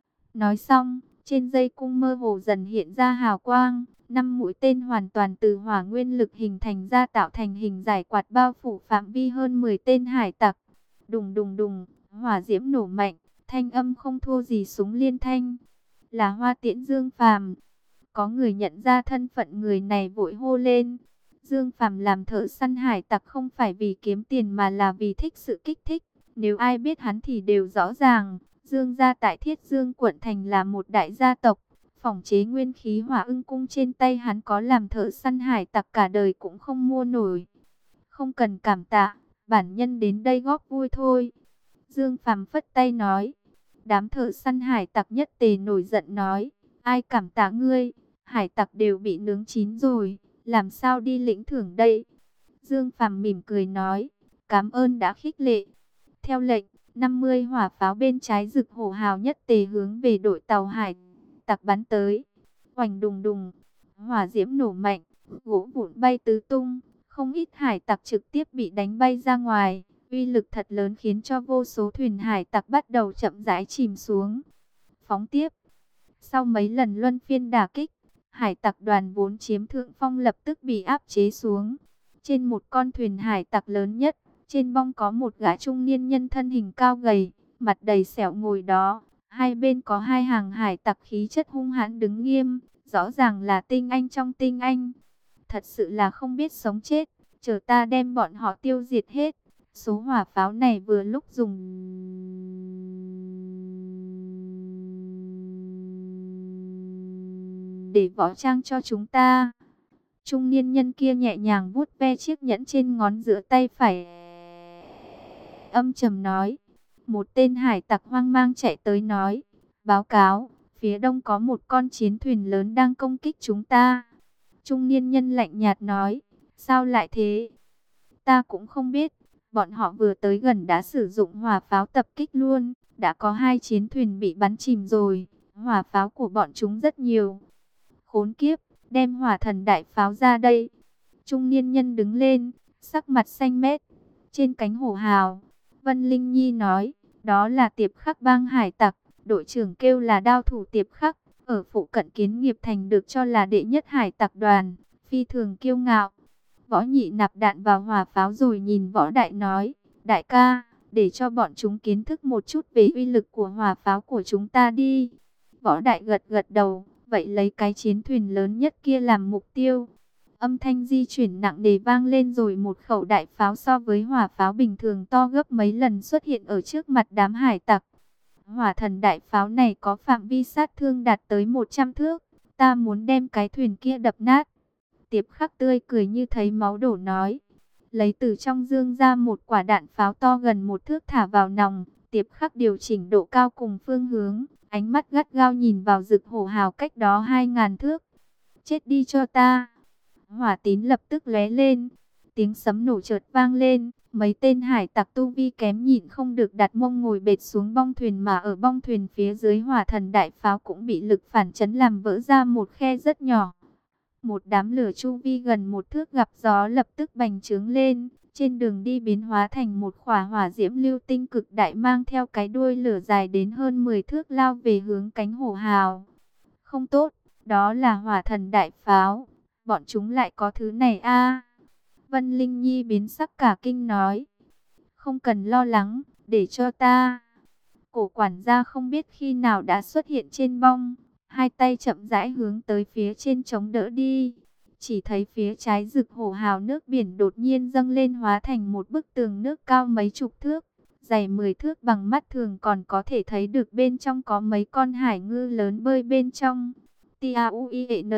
Nói xong, trên dây cung mơ hồ dần hiện ra hào quang, năm mũi tên hoàn toàn từ hỏa nguyên lực hình thành ra tạo thành hình giải quạt bao phủ phạm vi hơn mười tên hải tặc. Đùng đùng đùng, hỏa diễm nổ mạnh, thanh âm không thua gì súng liên thanh. Là Hoa Tiễn Dương Phàm. Có người nhận ra thân phận người này vội hô lên. Dương Phàm làm thợ săn hải tặc không phải vì kiếm tiền mà là vì thích sự kích thích. Nếu ai biết hắn thì đều rõ ràng. Dương gia tại Thiết Dương quận thành là một đại gia tộc. Phỏng chế nguyên khí hỏa ưng cung trên tay hắn có làm thợ săn hải tặc cả đời cũng không mua nổi. Không cần cảm tạ, bản nhân đến đây góp vui thôi. Dương Phàm phất tay nói. Đám thợ săn hải tặc nhất tề nổi giận nói. Ai cảm tạ ngươi, hải tặc đều bị nướng chín rồi, làm sao đi lĩnh thưởng đây? Dương Phàm mỉm cười nói. Cảm ơn đã khích lệ. Theo lệnh, năm mươi hỏa pháo bên trái rực hổ hào nhất tề hướng về đội tàu hải tặc bắn tới. Oành đùng đùng, hỏa diễm nổ mạnh, gỗ vụn bay tứ tung, không ít hải tặc trực tiếp bị đánh bay ra ngoài. Uy lực thật lớn khiến cho vô số thuyền hải tặc bắt đầu chậm rãi chìm xuống. Phóng tiếp. Sau mấy lần luân phiên đả kích, hải tặc đoàn vốn chiếm thượng phong lập tức bị áp chế xuống. Trên một con thuyền hải tặc lớn nhất, trên bong có một gã trung niên nhân thân hình cao gầy, mặt đầy sẹo ngồi đó. Hai bên có hai hàng hải tặc khí chất hung hãn đứng nghiêm, rõ ràng là tinh anh trong tinh anh. Thật sự là không biết sống chết, chờ ta đem bọn họ tiêu diệt hết. Số hỏa pháo này vừa lúc dùng để võ trang cho chúng ta. Trung niên nhân kia nhẹ nhàng vuốt ve chiếc nhẫn trên ngón giữa tay phải, âm trầm nói. Một tên hải tặc hoang mang chạy tới nói. Báo cáo, phía đông có một con chiến thuyền lớn đang công kích chúng ta. Trung niên nhân lạnh nhạt nói. Sao lại thế? Ta cũng không biết. Bọn họ vừa tới gần đã sử dụng hỏa pháo tập kích luôn. Đã có hai chiến thuyền bị bắn chìm rồi. Hỏa pháo của bọn chúng rất nhiều. Khốn kiếp, đem hỏa thần đại pháo ra đây. Trung niên nhân đứng lên, sắc mặt xanh mét. Trên cánh hổ hào, Vân Linh Nhi nói. Đó là Tiệp Khắc bang hải tặc. Đội trưởng kêu là đao thủ Tiệp Khắc. Ở phụ cận Kiến Nghiệp Thành được cho là đệ nhất hải tặc đoàn. Phi thường kiêu ngạo. Võ Nhị nạp đạn vào hỏa pháo rồi nhìn Võ Đại nói. Đại ca, để cho bọn chúng kiến thức một chút về uy lực của hỏa pháo của chúng ta đi. Võ Đại gật gật đầu. Vậy lấy cái chiến thuyền lớn nhất kia làm mục tiêu. Âm thanh di chuyển nặng nề vang lên rồi một khẩu đại pháo so với hỏa pháo bình thường to gấp mấy lần xuất hiện ở trước mặt đám hải tặc. Hỏa thần đại pháo này có phạm vi sát thương đạt tới một trăm thước. ta muốn đem cái thuyền kia đập nát. Tiệp Khắc tươi cười như thấy máu đổ nói. Lấy từ trong dương ra một quả đạn pháo to gần một thước thả vào nòng. Tiệp Khắc điều chỉnh độ cao cùng phương hướng. Ánh mắt gắt gao nhìn vào Dực Hổ Hào cách đó hai ngàn thước. Chết đi cho ta. Hỏa tín lập tức lóe lên. Tiếng sấm nổ chợt vang lên. Mấy tên hải tặc tu vi kém nhịn không được đặt mông ngồi bệt xuống bong thuyền, mà ở bong thuyền phía dưới hỏa thần đại pháo cũng bị lực phản chấn làm vỡ ra một khe rất nhỏ. Một đám lửa chu vi gần một thước gặp gió lập tức bành trướng lên. Trên đường đi biến hóa thành một khỏa hỏa diễm lưu tinh cực đại mang theo cái đuôi lửa dài đến hơn mười thước lao về hướng cánh hổ hào. Không tốt, đó là hỏa thần đại pháo. Bọn chúng lại có thứ này a. Vân Linh Nhi biến sắc cả kinh nói. Không cần lo lắng, để cho ta. Cổ quản gia không biết khi nào đã xuất hiện trên bong. Hai tay chậm rãi hướng tới phía trên chống đỡ đi. Chỉ thấy phía trái Dực Hổ Hào nước biển đột nhiên dâng lên hóa thành một bức tường nước cao mấy chục thước. Dày mười thước bằng mắt thường còn có thể thấy được bên trong có mấy con hải ngư lớn bơi bên trong. T-A-U-I-E-N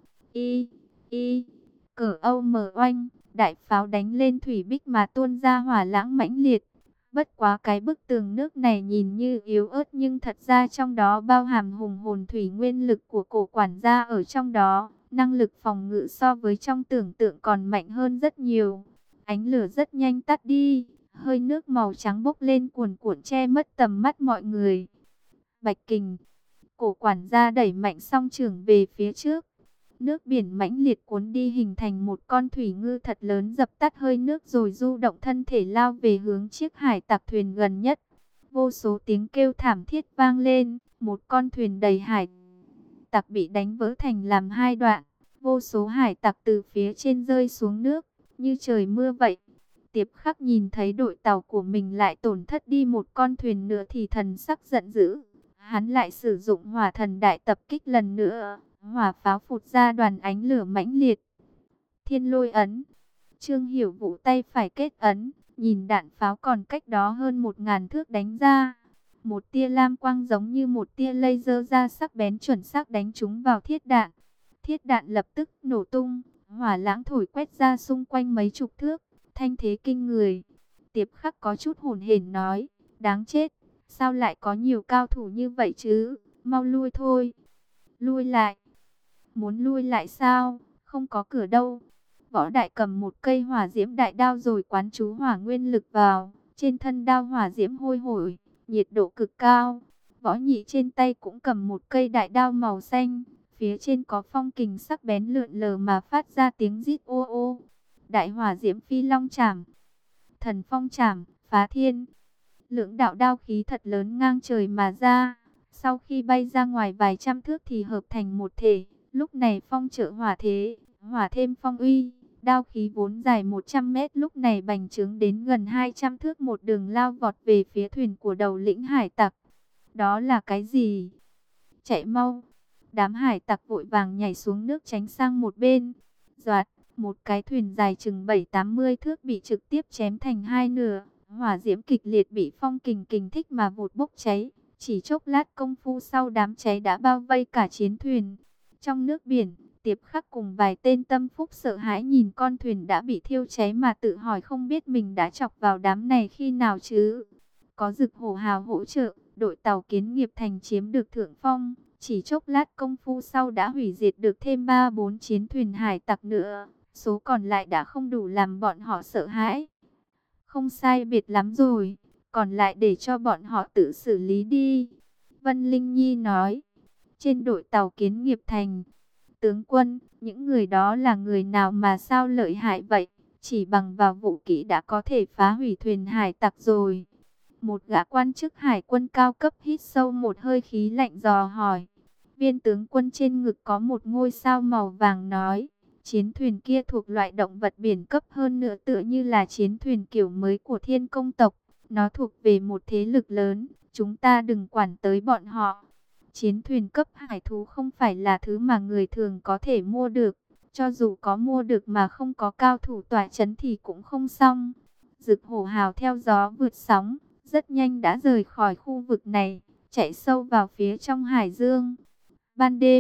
I I Cờ Âu mở oanh. Đại pháo đánh lên thủy bích mà tuôn ra hỏa lãng mãnh liệt. Bất quá cái bức tường nước này nhìn như yếu ớt nhưng thật ra trong đó bao hàm hùng hồn thủy nguyên lực của cổ quản gia ở trong đó. Năng lực phòng ngự so với trong tưởng tượng còn mạnh hơn rất nhiều. Ánh lửa rất nhanh tắt đi. Hơi nước màu trắng bốc lên cuồn cuộn che mất tầm mắt mọi người. Bạch Kình. Cổ quản gia đẩy mạnh song chưởng về phía trước. Nước biển mãnh liệt cuốn đi hình thành một con thủy ngư thật lớn, dập tắt hơi nước rồi du động thân thể lao về hướng chiếc hải tặc thuyền gần nhất. Vô số tiếng kêu thảm thiết vang lên, một con thuyền đầy hải tặc bị đánh vỡ thành làm hai đoạn. Vô số hải tặc từ phía trên rơi xuống nước, như trời mưa vậy. Tiệp Khắc nhìn thấy đội tàu của mình lại tổn thất đi một con thuyền nữa thì thần sắc giận dữ. Hắn lại sử dụng hỏa thần đại tập kích lần nữa. Hỏa pháo phụt ra đoàn ánh lửa mãnh liệt. Thiên lôi ấn. Trương Hiểu Vũ tay phải kết ấn, nhìn đạn pháo còn cách đó hơn một ngàn thước đánh ra. Một tia lam quang giống như một tia laser ra sắc bén chuẩn xác đánh trúng vào thiết đạn. Thiết đạn lập tức nổ tung, hỏa lãng thổi quét ra xung quanh mấy chục thước, thanh thế kinh người. Tiệp Khắc có chút hổn hển nói, đáng chết, sao lại có nhiều cao thủ như vậy chứ, mau lui thôi. Lui lại. Muốn lui lại sao? Không có cửa đâu. Võ Đại cầm một cây hỏa diễm đại đao rồi quán chú hỏa nguyên lực vào. Trên thân đao hỏa diễm hôi hổi, nhiệt độ cực cao. Võ Nhị trên tay cũng cầm một cây đại đao màu xanh. Phía trên có phong kình sắc bén lượn lờ mà phát ra tiếng rít ô ô. Đại hỏa diễm phi long chảm. Thần phong chảm, phá thiên. Lưỡng đạo đao khí thật lớn ngang trời mà ra. Sau khi bay ra ngoài vài trăm thước thì hợp thành một thể. Lúc này phong trợ hỏa thế, hỏa thêm phong uy, đao khí vốn dài một trăm mét lúc này bành trướng đến gần hai trăm thước, một đường lao vọt về phía thuyền của đầu lĩnh hải tặc. Đó là cái gì? Chạy mau! Đám hải tặc vội vàng nhảy xuống nước tránh sang một bên. Doạt, một cái thuyền dài chừng bảy tám mươi thước bị trực tiếp chém thành hai nửa. Hỏa diễm kịch liệt bị phong kình kình thích mà vụt bốc cháy. Chỉ chốc lát công phu sau đám cháy đã bao vây cả chiến thuyền. Trong nước biển, Tiệp Khắc cùng vài tên tâm phúc sợ hãi nhìn con thuyền đã bị thiêu cháy mà tự hỏi không biết mình đã chọc vào đám này khi nào chứ. Có Dực Hổ Hào hỗ trợ, đội tàu Kiến Nghiệp Thành chiếm được thượng phong. Chỉ chốc lát công phu sau đã hủy diệt được thêm ba bốn chiến thuyền hải tặc nữa. Số còn lại đã không đủ làm bọn họ sợ hãi. Không sai biệt lắm rồi, còn lại để cho bọn họ tự xử lý đi. Vân Linh Nhi nói. Trên đội tàu Kiến Nghiệp Thành, tướng quân, những người đó là người nào mà sao lợi hại vậy? Chỉ bằng vào vũ kỹ đã có thể phá hủy thuyền hải tặc rồi. Một gã quan chức hải quân cao cấp hít sâu một hơi khí lạnh dò hỏi. Viên tướng quân trên ngực có một ngôi sao màu vàng nói. Chiến thuyền kia thuộc loại động vật biển cấp, hơn nữa tựa như là chiến thuyền kiểu mới của Thiên Công tộc. Nó thuộc về một thế lực lớn, chúng ta đừng quản tới bọn họ. Chiến thuyền cấp hải thú không phải là thứ mà người thường có thể mua được. Cho dù có mua được mà không có cao thủ tỏa chấn thì cũng không xong. Dực Hổ Hào theo gió vượt sóng, rất nhanh đã rời khỏi khu vực này, chạy sâu vào phía trong hải dương. Ban đêm,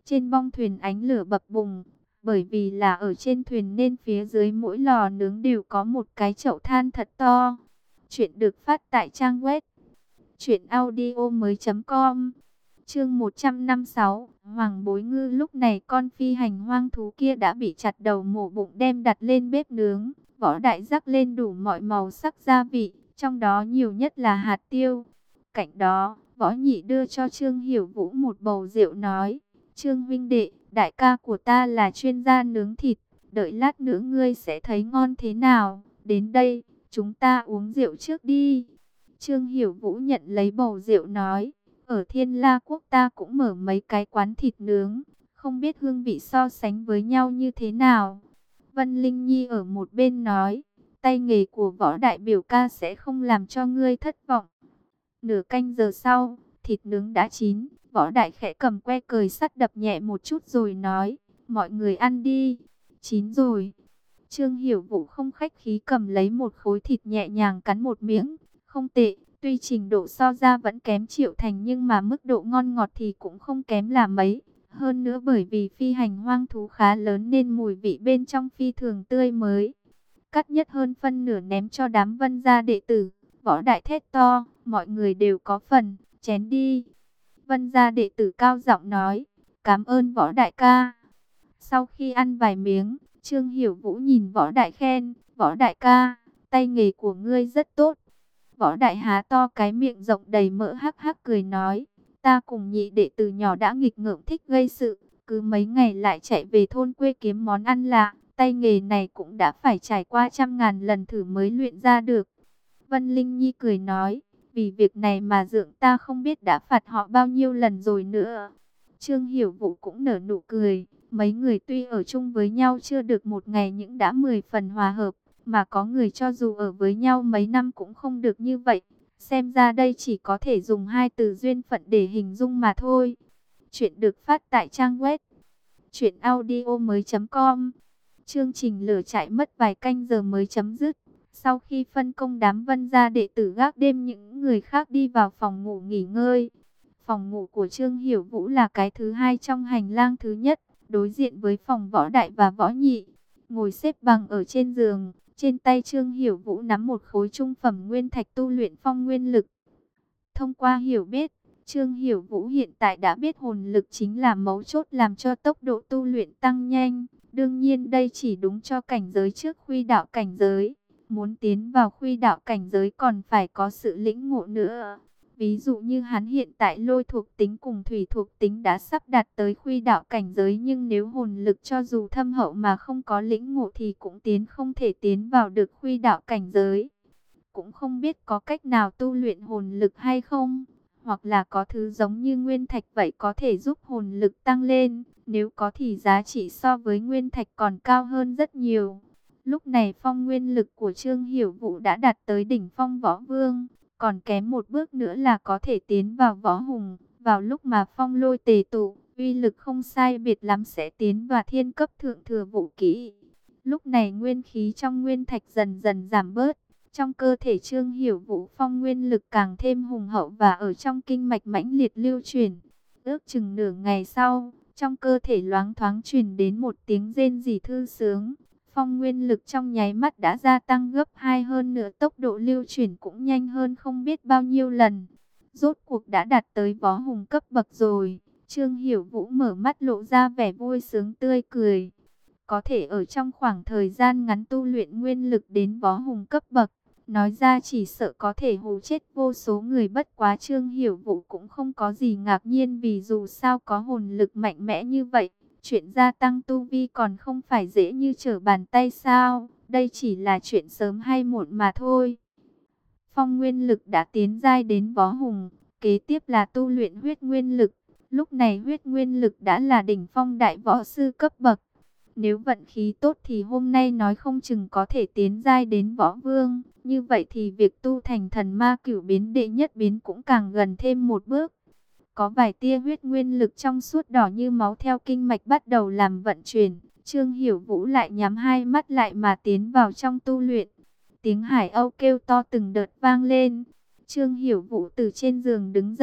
Trên bong thuyền ánh lửa bập bùng, bởi vì là ở trên thuyền nên phía dưới mỗi lò nướng đều có một cái chậu than thật to. Chuyện được phát tại trang web truyện audio mới chấm com. Chương một trăm năm mươi sáu, Hoàng Bối Ngư. Lúc này con phi hành hoang thú kia đã bị chặt đầu mổ bụng đem đặt lên bếp nướng. Võ Đại rắc lên đủ mọi màu sắc gia vị, trong đó nhiều nhất là hạt tiêu. Cạnh đó, Võ Nhị đưa cho Trương Hiểu Vũ một bầu rượu nói: Trương huynh đệ, đại ca của ta là chuyên gia nướng thịt, đợi lát nữa ngươi sẽ thấy ngon thế nào. Đến đây, chúng ta uống rượu trước đi. Trương Hiểu Vũ nhận lấy bầu rượu nói: Ở Thiên La Quốc ta cũng mở mấy cái quán thịt nướng, không biết hương vị so sánh với nhau như thế nào. Vân Linh Nhi ở một bên nói: Tay nghề của Võ đại biểu ca sẽ không làm cho ngươi thất vọng. Nửa canh giờ sau, thịt nướng đã chín. Võ Đại khẽ cầm que cời sắt đập nhẹ một chút rồi nói: Mọi người ăn đi. Chín rồi. Trương Hiểu Vũ không khách khí cầm lấy một khối thịt nhẹ nhàng cắn một miếng. Không tệ, tuy trình độ so ra vẫn kém Triệu Thành nhưng mà mức độ ngon ngọt thì cũng không kém là mấy. Hơn nữa bởi vì phi hành hoang thú khá lớn nên mùi vị bên trong phi thường tươi mới. Cắt nhất hơn phân nửa ném cho đám Vân gia đệ tử. Võ Đại thét to: Mọi người đều có phần, chén đi. Vân gia đệ tử cao giọng nói: Cảm ơn Võ đại ca. Sau khi ăn vài miếng, Trương Hiểu Vũ nhìn Võ Đại khen: Võ đại ca, tay nghề của ngươi rất tốt. Võ Đại há to cái miệng rộng đầy mỡ hắc hắc cười nói: Ta cùng nhị đệ tử nhỏ đã nghịch ngợm thích gây sự, cứ mấy ngày lại chạy về thôn quê kiếm món ăn lạ. Tay nghề này cũng đã phải trải qua trăm ngàn lần thử mới luyện ra được. Vân Linh Nhi cười nói: Vì việc này mà dượng ta không biết đã phạt họ bao nhiêu lần rồi nữa. Trương Hiểu Vũ cũng nở nụ cười. Mấy người tuy ở chung với nhau chưa được một ngày nhưng đã mười phần hòa hợp. Mà có người cho dù ở với nhau mấy năm cũng không được như vậy. Xem ra đây chỉ có thể dùng hai từ duyên phận để hình dung mà thôi. Chuyện được phát tại trang web truyện audio mới chấm com. Chương trình lửa chạy mất vài canh giờ mới chấm dứt. Sau khi phân công đám Vân gia đệ tử gác đêm, những người khác đi vào phòng ngủ nghỉ ngơi. Phòng ngủ của Trương Hiểu Vũ là cái thứ hai trong hành lang thứ nhất, đối diện với phòng Võ Đại và Võ Nhị. Ngồi xếp bằng ở trên giường, trên tay Trương Hiểu Vũ nắm một khối trung phẩm nguyên thạch tu luyện phong nguyên lực. Thông qua hiểu biết, Trương Hiểu Vũ hiện tại đã biết hồn lực chính là mấu chốt làm cho tốc độ tu luyện tăng nhanh. Đương nhiên đây chỉ đúng cho cảnh giới trước khuy đạo cảnh giới. Muốn tiến vào khuy đạo cảnh giới còn phải có sự lĩnh ngộ nữa. Ví dụ như hắn hiện tại lôi thuộc tính cùng thủy thuộc tính đã sắp đạt tới khuy đạo cảnh giới, nhưng nếu hồn lực cho dù thâm hậu mà không có lĩnh ngộ thì cũng tiến không thể tiến vào được khuy đạo cảnh giới. Cũng không biết có cách nào tu luyện hồn lực hay không, hoặc là có thứ giống như nguyên thạch vậy có thể giúp hồn lực tăng lên. Nếu có thì giá trị so với nguyên thạch còn cao hơn rất nhiều. Lúc này phong nguyên lực của Trương Hiểu Vũ đã đạt tới đỉnh phong võ vương, còn kém một bước nữa là có thể tiến vào võ hùng. Vào lúc mà phong lôi tề tụ, uy lực không sai biệt lắm sẽ tiến vào thiên cấp thượng thừa vũ kỹ. Lúc này nguyên khí trong nguyên thạch dần dần giảm bớt, trong cơ thể Trương Hiểu Vũ phong nguyên lực càng thêm hùng hậu và ở trong kinh mạch mãnh liệt lưu chuyển. Ước chừng nửa ngày sau, trong cơ thể loáng thoáng truyền đến một tiếng rên rỉ thư sướng. Phong nguyên lực trong nháy mắt đã gia tăng gấp hai, hơn nữa tốc độ lưu chuyển cũng nhanh hơn không biết bao nhiêu lần. Rốt cuộc đã đạt tới võ hùng cấp bậc rồi. Trương Hiểu Vũ mở mắt lộ ra vẻ vui sướng tươi cười. Có thể ở trong khoảng thời gian ngắn tu luyện nguyên lực đến võ hùng cấp bậc, nói ra chỉ sợ có thể hù chết vô số người. Bất quá Trương Hiểu Vũ cũng không có gì ngạc nhiên, vì dù sao có hồn lực mạnh mẽ như vậy, chuyện gia tăng tu vi còn không phải dễ như trở bàn tay sao. Đây chỉ là chuyện sớm hay muộn mà thôi. Phong nguyên lực đã tiến giai đến võ hùng, kế tiếp là tu luyện huyết nguyên lực. Lúc này huyết nguyên lực đã là đỉnh phong đại võ sư cấp bậc. Nếu vận khí tốt thì hôm nay nói không chừng có thể tiến giai đến võ vương. Như vậy thì việc tu thành thần ma cửu biến đệ nhất biến cũng càng gần thêm một bước. Có vài tia huyết nguyên lực trong suốt đỏ như máu theo kinh mạch bắt đầu làm vận chuyển. Trương Hiểu Vũ lại nhắm hai mắt lại mà tiến vào trong tu luyện. Tiếng hải âu kêu to từng đợt vang lên. Trương Hiểu Vũ từ trên giường đứng dậy,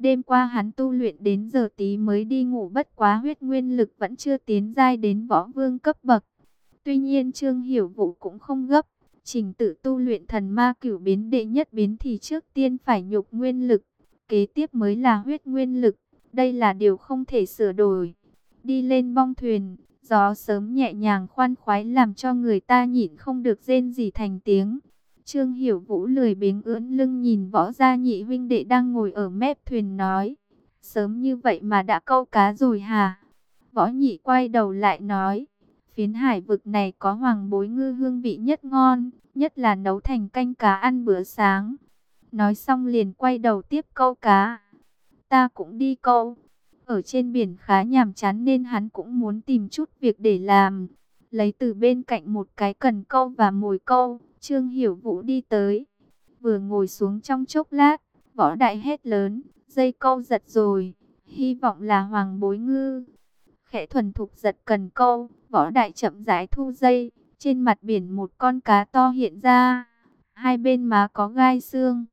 Đêm qua hắn tu luyện đến giờ tí mới đi ngủ, bất quá huyết nguyên lực vẫn chưa tiến giai đến võ vương cấp bậc. Tuy nhiên Trương Hiểu Vũ cũng không gấp. Trình tự tu luyện thần ma cửu biến đệ nhất biến thì trước tiên phải nhục nguyên lực, kế tiếp mới là huyết nguyên lực. Đây là điều không thể sửa đổi. Đi lên bong thuyền, gió sớm nhẹ nhàng khoan khoái làm cho người ta nhịn không được rên rỉ thành tiếng. Trương Hiểu Vũ lười biếng ưỡn lưng nhìn Võ Gia nhị huynh đệ đang ngồi ở mép thuyền nói: sớm như vậy mà đã câu cá rồi hả? Võ Nhị quay đầu lại nói: phiến hải vực này có hoàng bối ngư hương vị nhất ngon, nhất là nấu thành canh cá ăn bữa sáng. Nói xong liền quay đầu tiếp câu cá. Ta cũng đi câu. Ở trên biển khá nhàm chán nên hắn cũng muốn tìm chút việc để làm. Lấy từ bên cạnh một cái cần câu và mồi câu, Trương Hiểu Vũ đi tới. Vừa ngồi xuống trong chốc lát, Võ Đại hét lớn: dây câu giật rồi, hy vọng là hoàng bối ngư. Khẽ thuần thục giật cần câu, Võ Đại chậm rãi thu dây. Trên mặt biển một con cá to hiện ra, hai bên má có gai xương.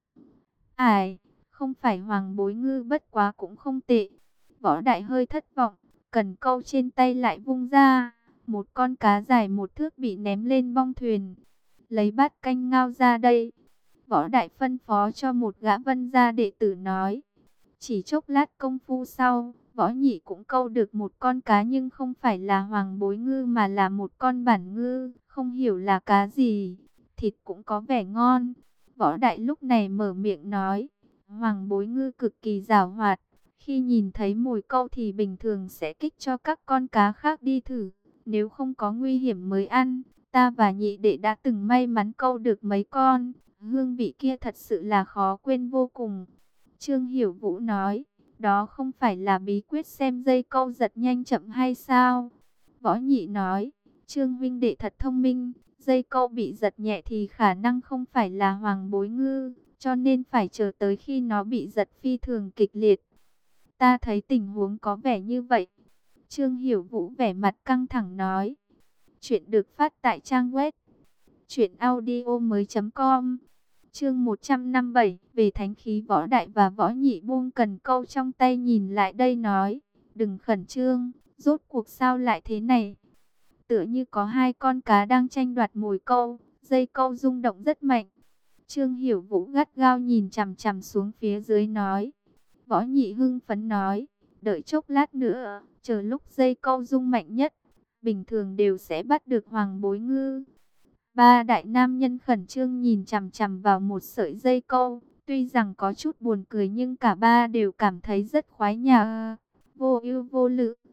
Ải, không phải hoàng bối ngư, bất quá cũng không tệ. Võ Đại hơi thất vọng, cần câu trên tay lại vung ra. Một con cá dài một thước bị ném lên bong thuyền. Lấy bát canh ngao ra đây. Võ Đại phân phó cho một gã Vân gia đệ tử nói. Chỉ chốc lát công phu sau, Võ Nhị cũng câu được một con cá, nhưng không phải là hoàng bối ngư mà là một con bản ngư, không hiểu là cá gì, thịt cũng có vẻ ngon. Võ Đại lúc này mở miệng nói: hoàng bối ngư cực kỳ giàu hoạt, khi nhìn thấy mồi câu thì bình thường sẽ kích cho các con cá khác đi thử, nếu không có nguy hiểm mới ăn. Ta và nhị đệ đã từng may mắn câu được mấy con, hương vị kia thật sự là khó quên vô cùng. Trương Hiểu Vũ nói: đó không phải là bí quyết xem dây câu giật nhanh chậm hay sao? Võ Nhị nói: Trương huynh đệ thật thông minh, dây câu bị giật nhẹ thì khả năng không phải là hoàng bối ngư, cho nên phải chờ tới khi nó bị giật phi thường kịch liệt. Ta thấy tình huống có vẻ như vậy. Trương Hiểu Vũ vẻ mặt căng thẳng nói. Chuyện được phát tại trang web truyện audio mới chấm com. Chương một trăm năm mươi bảy, về thánh khí. Võ Đại và Võ Nhị buông cần câu trong tay nhìn lại đây nói: đừng khẩn trương, rốt cuộc sao lại thế này? Tựa như có hai con cá đang tranh đoạt mồi câu, dây câu rung động rất mạnh. Trương Hiểu Vũ gắt gao nhìn chằm chằm xuống phía dưới nói. Võ Nhị hưng phấn nói: đợi chốc lát nữa, chờ lúc dây câu rung mạnh nhất, bình thường đều sẽ bắt được hoàng bối ngư. Ba đại nam nhân khẩn trương nhìn chằm chằm vào một sợi dây câu, tuy rằng có chút buồn cười nhưng cả ba đều cảm thấy rất khoái nhã, vô ưu vô lự.